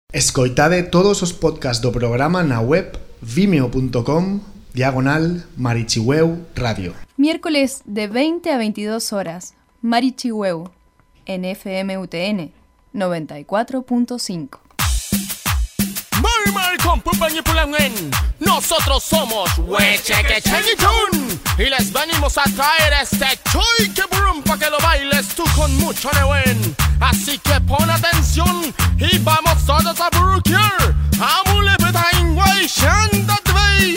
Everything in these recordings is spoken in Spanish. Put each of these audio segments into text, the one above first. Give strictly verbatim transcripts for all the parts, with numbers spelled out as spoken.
Escoitade todos os podcasts do programa na web vimeo.com diagonal Marichihueu Radio. Miércoles de veinte a veintidós horas, Marichihueu, en F M U T N noventa y cuatro punto cinco. Nosotros somos Huechequecheguichun y les venimos a traer este choique brum pa' que lo bailes tú con mucho neuen. Así que pon atención y vamos todos a burquear. Amule beta in way shandat way.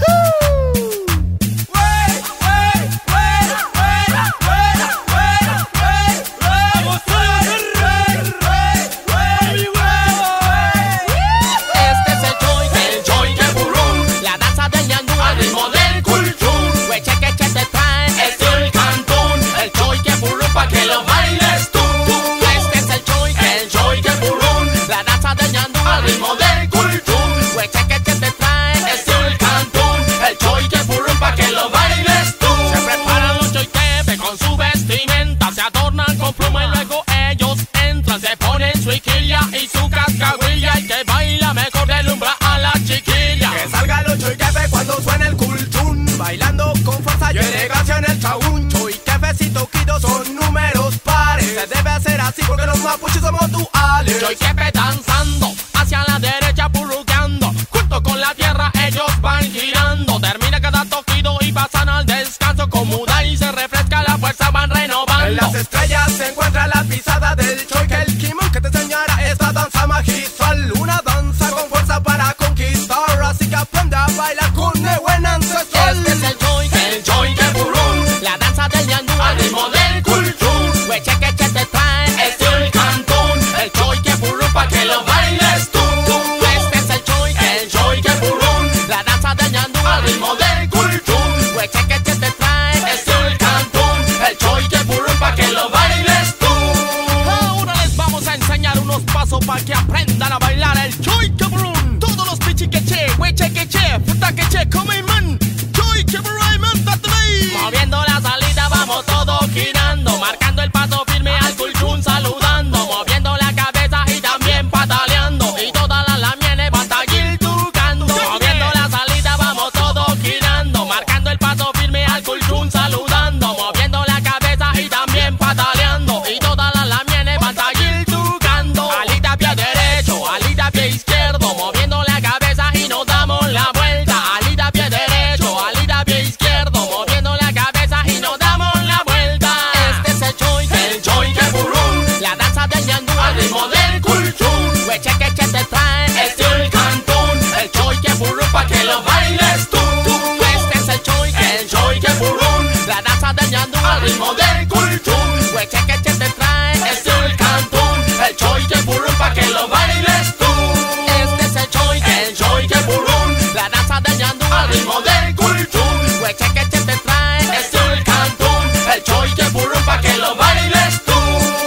Y su cascahuilla y que baila mejor deslumbra a la chiquilla. Que salga los choiquefe cuando suene el culchún, bailando con fuerza y elegancia en el chaún. Choiquefes y toquidos son números pares, se debe hacer así porque los mapuches somos duales. Choiquefe danzando hacia la derecha burruqueando, junto con la tierra ellos van girando. Termina cada toquido y pasan al descanso, con muda y se refresca la fuerza van renovando. En las estrellas se encuentra la pisada del choique, el kimon que te enseñará esta danza magistral. Una danza con fuerza para conquistar, así que aprende a bailar con el buen ancestral. Este es el choique, el choique burrún, la danza del ñandú al ritmo del culchún. Huechequeche te trae, este es el cantón, el choique burrún pa' que lo bailes tú. Este es el choique, el choique burrún, la danza del ñandú al ritmo del culchún. Huechequeche te trae, este es el cantón, el choique burrún pa' que lo bailes tú. Ahora les vamos a enseñar unos pasos pa' que aprendan a bailar el choique burrún. Todos los pichiqueche, huechequeche, futaqueche, come man, choique burrún, man, tatmei. Moviendo la salida vamos todos girando, marcando el paso firme al culchún saludando, moviendo la cabeza y también pataleando, y todas las lamienes van a ir tocando. Moviendo la salida vamos todos girando, marcando el paso firme al culchún saludando, moviendo la cabeza y también pataleando, y todas las lamienes van a ir tocando. Alita pie derecho, alita pie izquierdo, moviendo la cabeza y nos damos la vuelta. Alita pie derecho, alita pie izquierdo, moviendo la cabeza y nos damos la vuelta. Este es el choique, el choique burrún, la danza del ñandú al ritmo del culchún. Huechequeche te trae, este es el cantón, el choique burrún pa' que lo bailes tú. Este es el choique, el choique burrún, la danza del ñandú al ritmo del culchún. Huechequeche te trae, este es el cantón, el choique burrún pa' que lo bailes tú. Este es el choique, el choique burrún, la danza del ñandú al ritmo del culchún. Huechequeche te trae, este es el cantón, el choique burrún pa' que lo bailes tú.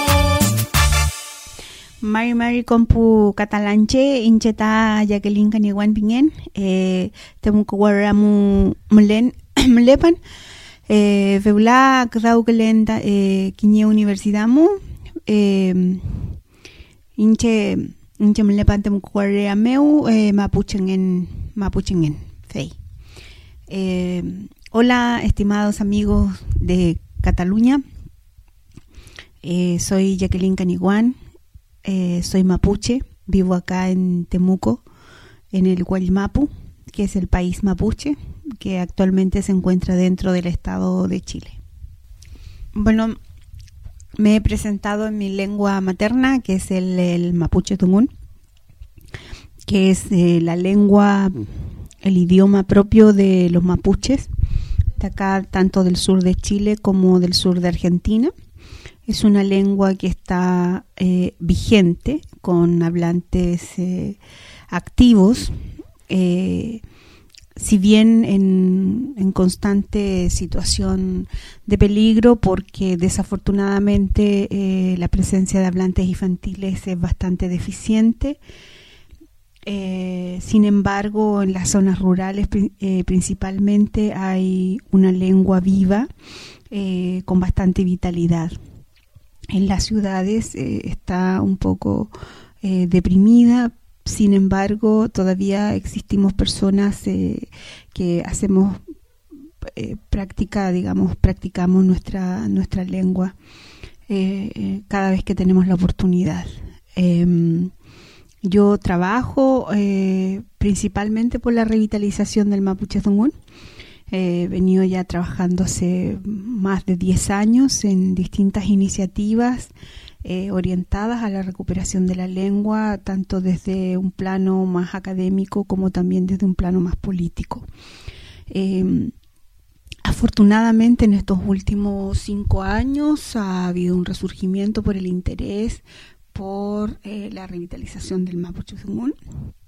Mari Mari kompu katalanche incheta Jacqueline Caniguan pingen eh temuko waramu mlen mlepan eh veula graugelenda eh kinye universidamu eh inche inche mlepan temuko warameu eh mapuchengen mapuchengen fei. Eh hola estimados amigos de Cataluña. Eh soy Jacqueline Caniguan. Eh, soy mapuche, vivo acá en Temuco, en el Guaymapu, que es el país mapuche, que actualmente se encuentra dentro del estado de Chile. Bueno, me he presentado en mi lengua materna, que es el, el mapuche tungún, que es eh, la lengua, el idioma propio de los mapuches, de acá tanto del sur de Chile como del sur de Argentina. Es una lengua que está eh, vigente, con hablantes eh, activos, eh, si bien en, en constante situación de peligro, porque desafortunadamente eh, la presencia de hablantes infantiles es bastante deficiente. Eh, sin embargo, en las zonas rurales eh, principalmente hay una lengua viva eh, con bastante vitalidad. En las ciudades eh, está un poco eh, deprimida sin embargo, todavía existimos personas eh, que hacemos eh, práctica, digamos, practicamos nuestra, nuestra lengua eh, eh, cada vez que tenemos la oportunidad. Eh, yo trabajo eh, principalmente por la revitalización del Mapuche Zungun. He eh, venido ya trabajando hace más de diez años en distintas iniciativas eh, orientadas a la recuperación de la lengua, tanto desde un plano más académico como también desde un plano más político. Eh, afortunadamente en estos últimos cinco años ha habido un resurgimiento por el interés por eh, la revitalización del Mapuche Zungun,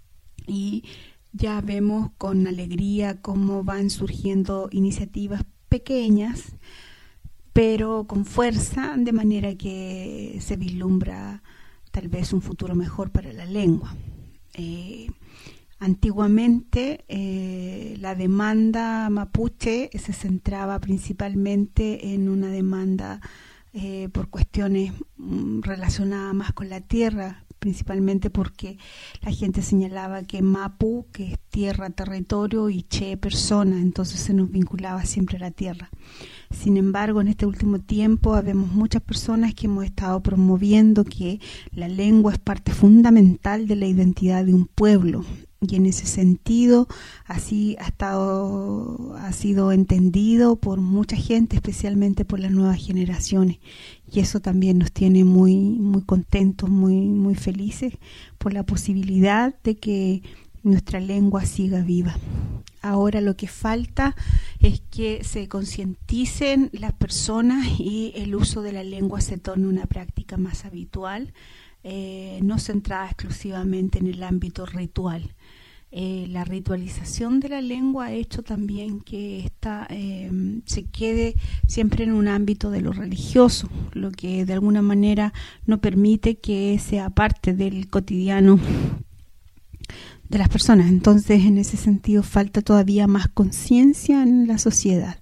y ya vemos con alegría cómo van surgiendo iniciativas pequeñas, pero con fuerza, de manera que se vislumbra tal vez un futuro mejor para la lengua. Eh, antiguamente eh, la demanda mapuche se centraba principalmente en una demanda eh, por cuestiones mm, relacionadas más con la tierra, principalmente porque la gente señalaba que Mapu, que es tierra, territorio, y Che, persona, entonces se nos vinculaba siempre a la tierra. Sin embargo, en este último tiempo habemos muchas personas que hemos estado promoviendo que la lengua es parte fundamental de la identidad de un pueblo, y en ese sentido así ha estado, ha sido entendido por mucha gente, especialmente por las nuevas generaciones, y eso también nos tiene muy muy contentos, muy muy felices por la posibilidad de que nuestra lengua siga viva. Ahora lo que falta es que se concienticen las personas y el uso de la lengua se torne una práctica más habitual, eh, no centrada exclusivamente en el ámbito ritual. Eh, la ritualización de la lengua ha hecho también que esta eh, se quede siempre en un ámbito de lo religioso, lo que de alguna manera no permite que sea parte del cotidiano de las personas. Entonces, en ese sentido, falta todavía más conciencia en la sociedad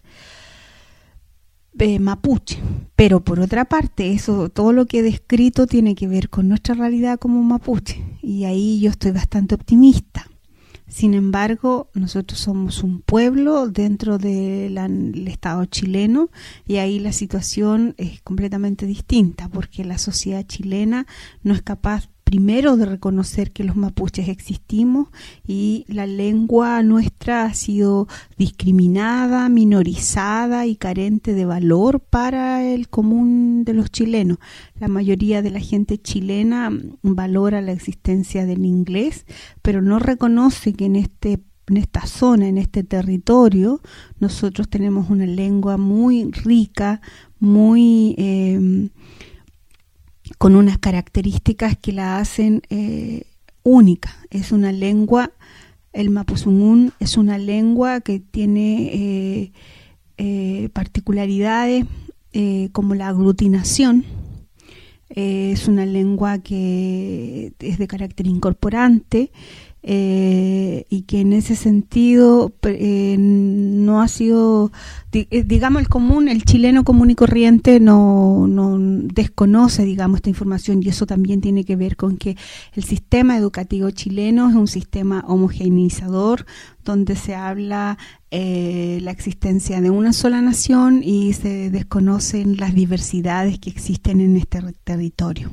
eh, mapuche. Pero por otra parte, eso, todo lo que he descrito tiene que ver con nuestra realidad como mapuche, y ahí yo estoy bastante optimista. Sin embargo, nosotros somos un pueblo dentro del Estado chileno, y ahí la situación es completamente distinta, porque la sociedad chilena no es capaz primero de reconocer que los mapuches existimos, y la lengua nuestra ha sido discriminada, minorizada y carente de valor para el común de los chilenos. La mayoría de la gente chilena valora la existencia del inglés, pero no reconoce que en este en esta zona, en este territorio, nosotros tenemos una lengua muy rica, muy eh, con unas características que la hacen eh, única. Es una lengua, el Mapuzungún es una lengua que tiene eh, eh, particularidades eh, como la aglutinación. Eh, es una lengua que es de carácter incorporante, eh, y que en ese sentido eh, no ha sido, digamos, el común, el chileno común y corriente no, no desconoce, digamos, esta información, y eso también tiene que ver con que el sistema educativo chileno es un sistema homogeneizador, donde se habla eh, la existencia de una sola nación y se desconocen las diversidades que existen en este territorio.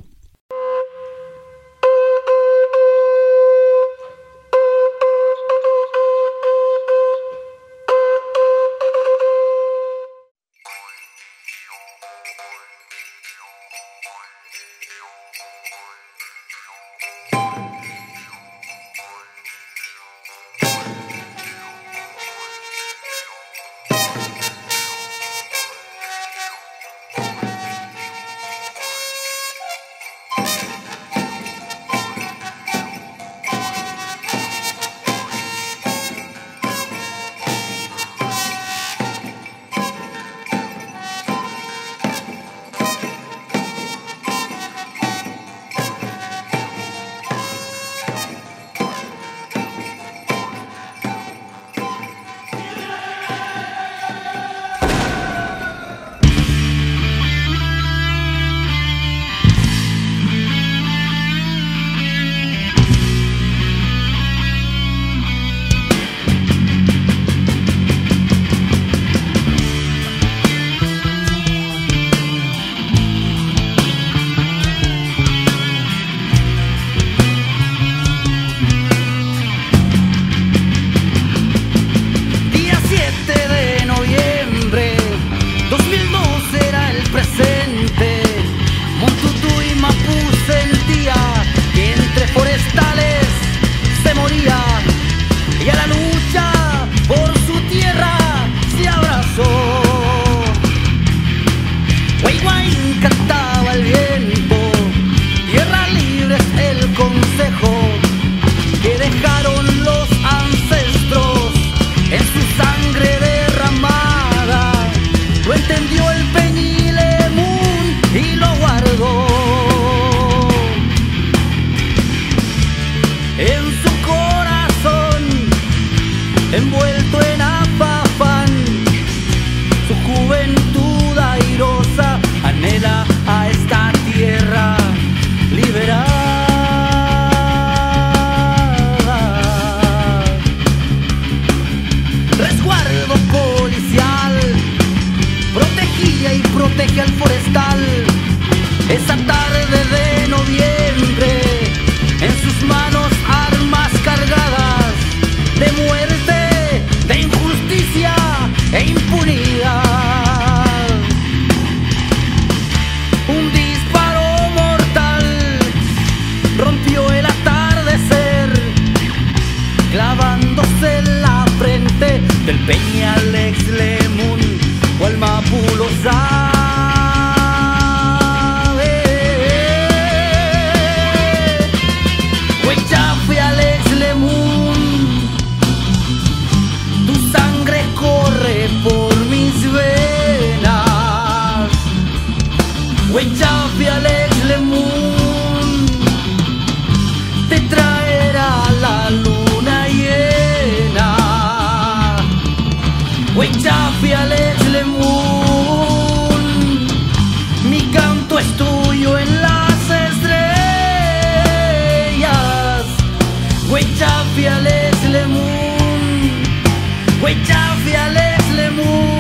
en su corazón, envuelto en afán, su juventud airosa anhela a esta tierra liberada. Resguardo policial protegía y protege al forestal. Esa tarde de noviembre, en sus manos armas cargadas de muerte, de injusticia e impunidad. Un disparo mortal rompió el atardecer, clavándose en la frente del Peñal ex Lemun o al Mapulo sabe. Huichafe al ex Lemun, tu sangre corre por mis venas. Huichafe al ex Lemun, te traerá la luna llena. Huichafe al ex Lemun, mi canto es tuyo en las estrellas. Huichafe al ex Lemun, Huichafe al ex Lemun.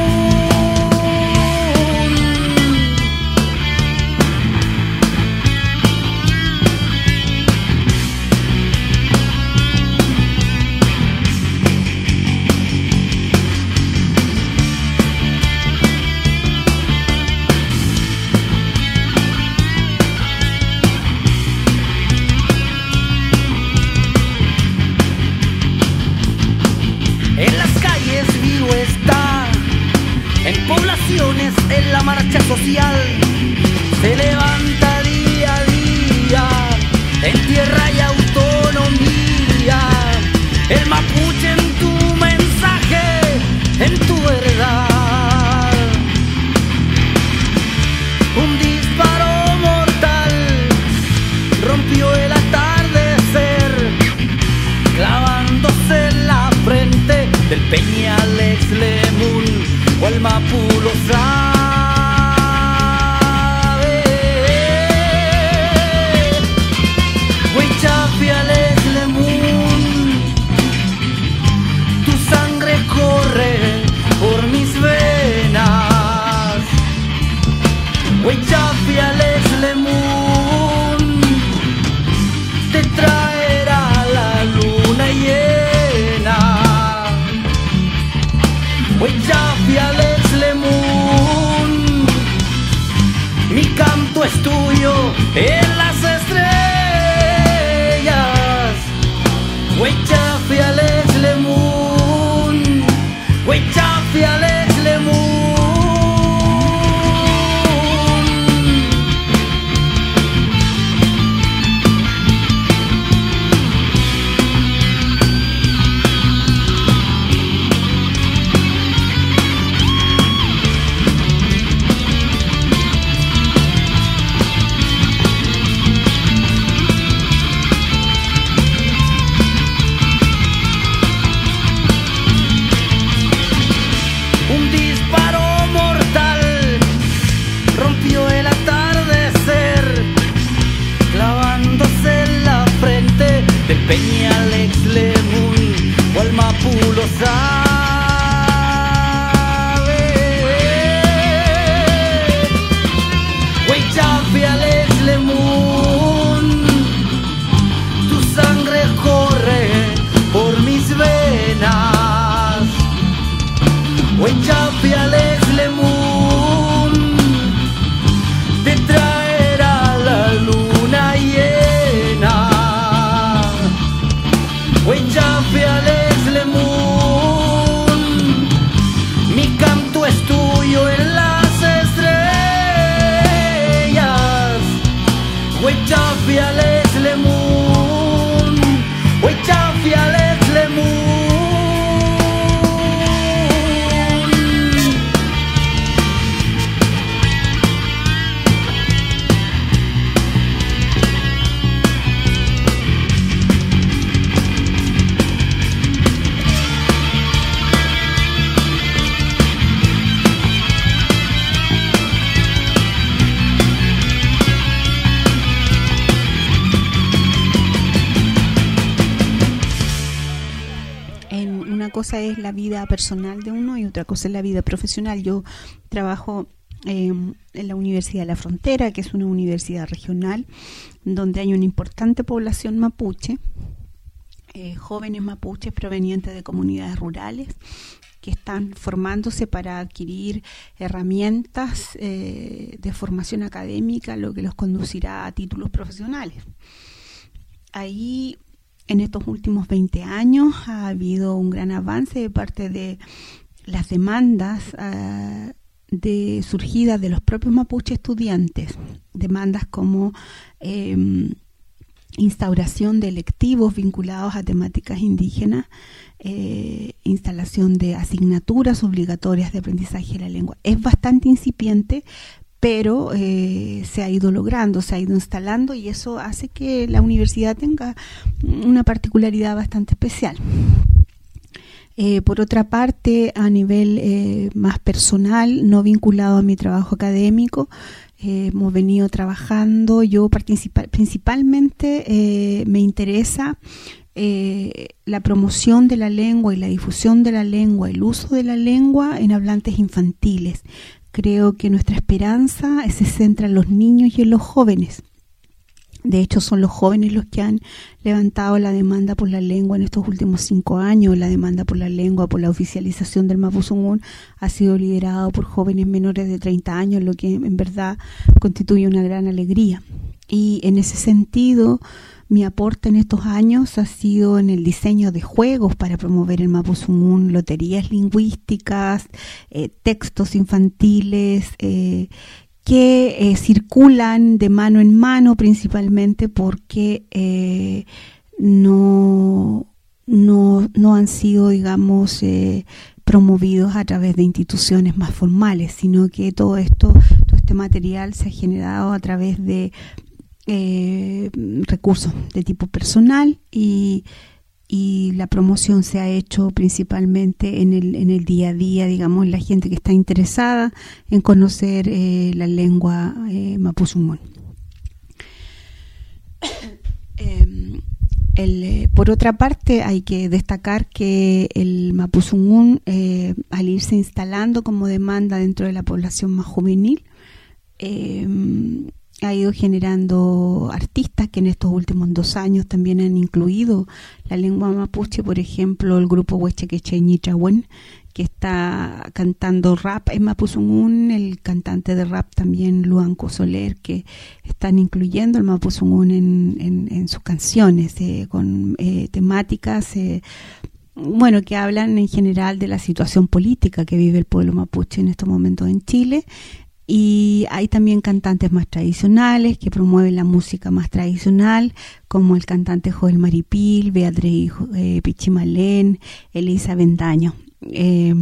En las calles vivo está, en poblaciones en la marcha social, se levanta día a día, en tierra y autonomía, el mapuche en tu mensaje, en tu verdad. Un disparo mortal rompió el atardecer, clavándose en la frente del Peñal ex Lemun o el Mapulo sabe. Huichafe al ex Lemun, tu sangre corre por mis venas. Huichafe al ex Lemun, te traerá la luna llena. Huichafe al ex Lemun, mi canto es tuyo en las estrellas. Huichafe al ex Lemun, Huichafe al ex Lemun. Un disparo mortal rompió el atardecer, clavándose en la frente del Peñal ex Lemun o al Mapulo sabe. Huichafe al ex Lemun, tu sangre corre por mis venas. Huichafe al ex Lemun, te traerá la luna llena. Huichafe al ex Lemun, mi canto es tuyo en las estrellas. Huichafe al ex Lemun, Huichafe al ex Lemun. cosa es la vida personal de uno y otra cosa es la vida profesional. Yo trabajo eh, en la Universidad de la Frontera, que es una universidad regional, donde hay una importante población mapuche, eh, jóvenes mapuches provenientes de comunidades rurales, que están formándose para adquirir herramientas eh, de formación académica, lo que los conducirá a títulos profesionales. Ahí, en estos últimos veinte años, ha habido un gran avance de parte de las demandas uh, de, surgidas de los propios mapuche estudiantes, demandas como eh, instauración de electivos vinculados a temáticas indígenas, eh, instalación de asignaturas obligatorias de aprendizaje de la lengua. Es bastante incipiente, pero eh, se ha ido logrando, se ha ido instalando, y eso hace que la universidad tenga una particularidad bastante especial. Eh, por otra parte, a nivel eh, más personal, no vinculado a mi trabajo académico, eh, hemos venido trabajando, yo participa- principalmente eh, me interesa eh, la promoción de la lengua y la difusión de la lengua, el uso de la lengua en hablantes infantiles. Creo que nuestra esperanza se centra en los niños y en los jóvenes. De hecho, son los jóvenes los que han levantado la demanda por la lengua en estos últimos cinco años. La demanda por la lengua, por la oficialización del mapuzungún, ha sido liderado por jóvenes menores de treinta años, lo que en verdad constituye una gran alegría. Y en ese sentido, mi aporte en estos años ha sido en el diseño de juegos para promover el mapuzungún, loterías lingüísticas, eh, textos infantiles, eh, que eh, circulan de mano en mano, principalmente porque eh, no, no, no han sido, digamos, eh, promovidos a través de instituciones más formales, sino que todo esto, todo este material se ha generado a través de eh, recursos de tipo personal, y y la promoción se ha hecho principalmente en el en el día a día, digamos, la gente que está interesada en conocer eh, la lengua eh, mapuzungún. eh, el, eh, por otra parte, hay que destacar que el mapuzungún, eh, al irse instalando como demanda dentro de la población más juvenil, eh, ha ido generando artistas que en estos últimos dos años también han incluido la lengua mapuche. Por ejemplo, el grupo Huechequecheñitrawen, que está cantando rap en mapuzungún, el cantante de rap también Luanco Soler, que están incluyendo el mapuzungún en, en, en sus canciones, eh, con eh, temáticas eh, bueno, que hablan en general de la situación política que vive el pueblo mapuche en estos momentos en Chile. Y hay también cantantes más tradicionales que promueven la música más tradicional, como el cantante Joel Maripil, Beatriz eh, Pichimalén, Elisa Bendaño, eh,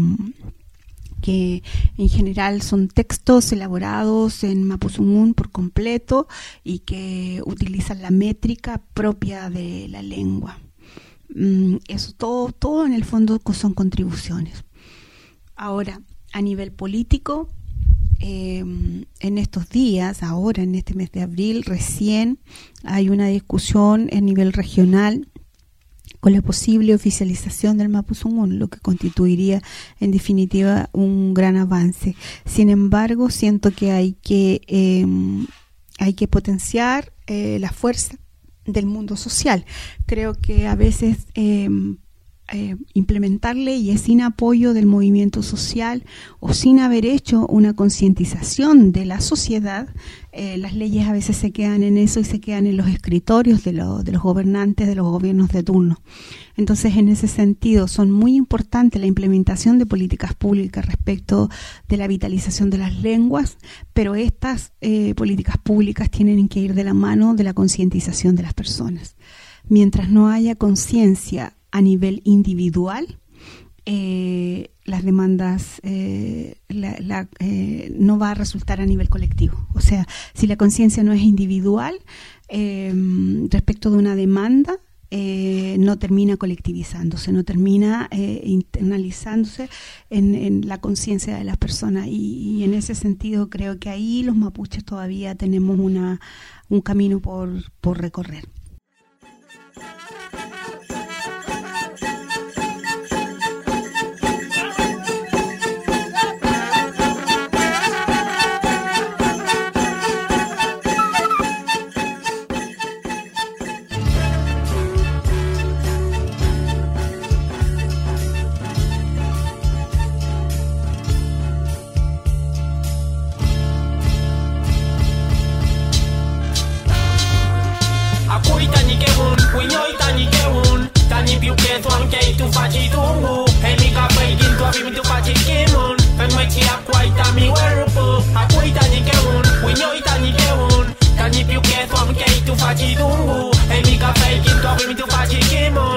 que en general son textos elaborados en mapuzungún por completo y que utilizan la métrica propia de la lengua. Mm, eso todo, todo en el fondo son contribuciones. Ahora, a nivel político, Eh, en estos días, ahora en este mes de abril, recién hay una discusión a nivel regional con la posible oficialización del mapuzungún, lo que constituiría en definitiva un gran avance. Sin embargo, siento que hay que eh, hay que potenciar eh, la fuerza del mundo social. Creo que a veces eh, Eh, implementar leyes sin apoyo del movimiento social o sin haber hecho una concientización de la sociedad, eh, las leyes a veces se quedan en eso y se quedan en los escritorios de, lo, de los gobernantes, de los gobiernos de turno. Entonces, en ese sentido, son muy importantes la implementación de políticas públicas respecto de la vitalización de las lenguas, pero estas eh, políticas públicas tienen que ir de la mano de la concientización de las personas. Mientras no haya conciencia a nivel individual, eh, las demandas eh, la, la, eh, no va a resultar a nivel colectivo. O sea, si la conciencia no es individual eh, respecto de una demanda, eh, no termina colectivizándose, no termina eh, internalizándose en, en la conciencia de las personas, y, y en ese sentido creo que ahí los mapuches todavía tenemos una, un camino por, por recorrer.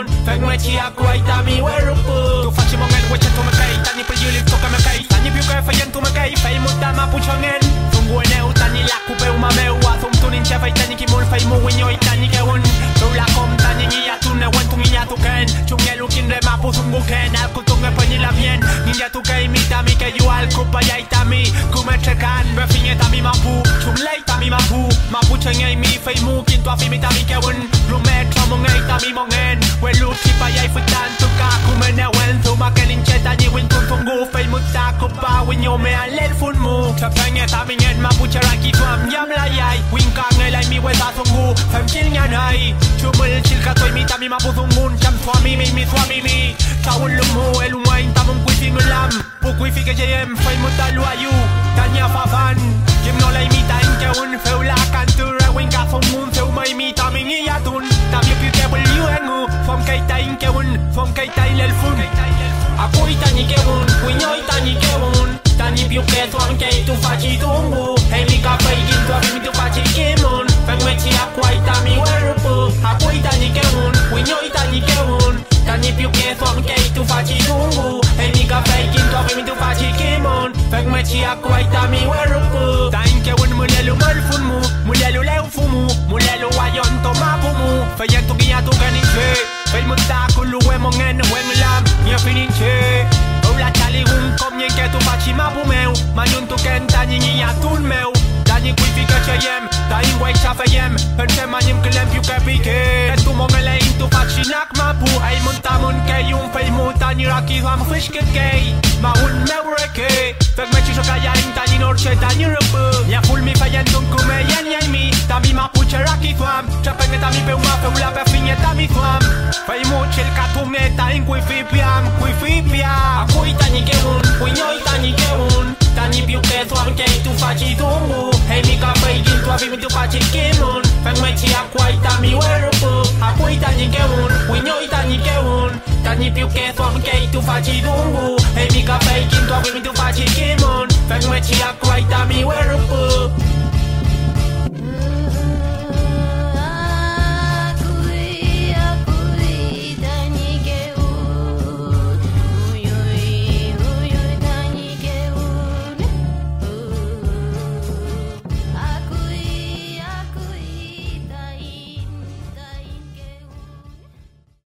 mon Feng me chia quay ta mi weru pu Tu facci mongen we tu me kai Tani per yuli toka me kai Tani più che fai tu me kai Fai mutta ma puchongen Fungu eneu tani la kupe uma meu Athum tunin che fai tani ki mul fai mu winyo itani ke un Tu la kom tani ngia tu ne wen tu ngia tu ken Chunge lukin re ma pu sungu ken Al kutung me pani la bien Ninja tu kai mi tami ke yu al kupa ya itami Kume chekan be finye tami ma pu Chung lei tami ma pu Ma pu chenge mi fai mu kin tu afi mi tami ke un Lume tromo ngai tami mongen We lu tipa ya ifutan tu ka Kume ne wen tu ma kenin che tani win tun tungu Fai mutta kupa win yo me al el fun mu Chap fenge tami ngen ma pu cheraki tu am yam la yai Win ka ngai lai mi we ta tungu Fem kil nyan hai Chumul chil ka toi mi tami ma pu tungun Cham swami mi mi swami mi Tawul lumu el wain tamum kui fi ngulam Pu kui fi ke jem fai mutta lu ayu Tanya fafan Jem no lai mi ta inke un Feu la kantura win ka fong mun Feu mai mi tami ngi yatun Tami piu ke bul yu engu Fom kai ta inke un Fom kai ta il el fun Akui tani ke un Kuinyoi tani ke un Tani piu ke tuan ke tu faci tungu Hei mi ka fai gin tu afi mi tu faci kimun Feng me chi akwai tami werupu Akui tani ke un Kuinyoi tani ke un Tani più che tuan ke tu faci tungu Hei mi ka fai gin tu afi mi tu faci kimun Feng me chi akwai tami werupu Ta inke un mulelu mal fun mu Mulelu leu fumu Mulelu wayon to mapumu Fayen tu giya tu ganin che Fei mutta kulu we mongen wen lam Nya finin che La chali un kom nyen ke tu faci ma bu meu Manyun tu ken tani nyi atun meu Tani kui fi ke che yem Ta in wei cha fe yem Pen che manyim klem piu ke pike E tu mongele in tu faci nak ma bu Ai mun ta mun ke yun fei mu tani raki ham fish ke kei Ma un meu reke Fek me chi shoka ya in tani norche tani rupu Nya ful mi fayen tun kume yen yen mi Tami ma puche raki thuam Chape me tami pe uma fe ula pe finye tami thuam Fei mu chil ka tu me ta in kui fi piam Kui fi piam Kui tani ke un, kui nyoi tani ke un Tani piu ke tuan ke tu faci tungu Hei mi ka fei gin tu afi mi tu faci kimun Feng me chi akwai tami werupu Akui tani ke un, kui nyoi tani ke un Tani piu ke tuan ke tu faci tungu Hei mi ka fei gin tu afi mi tu faci kimun Feng me chi akwai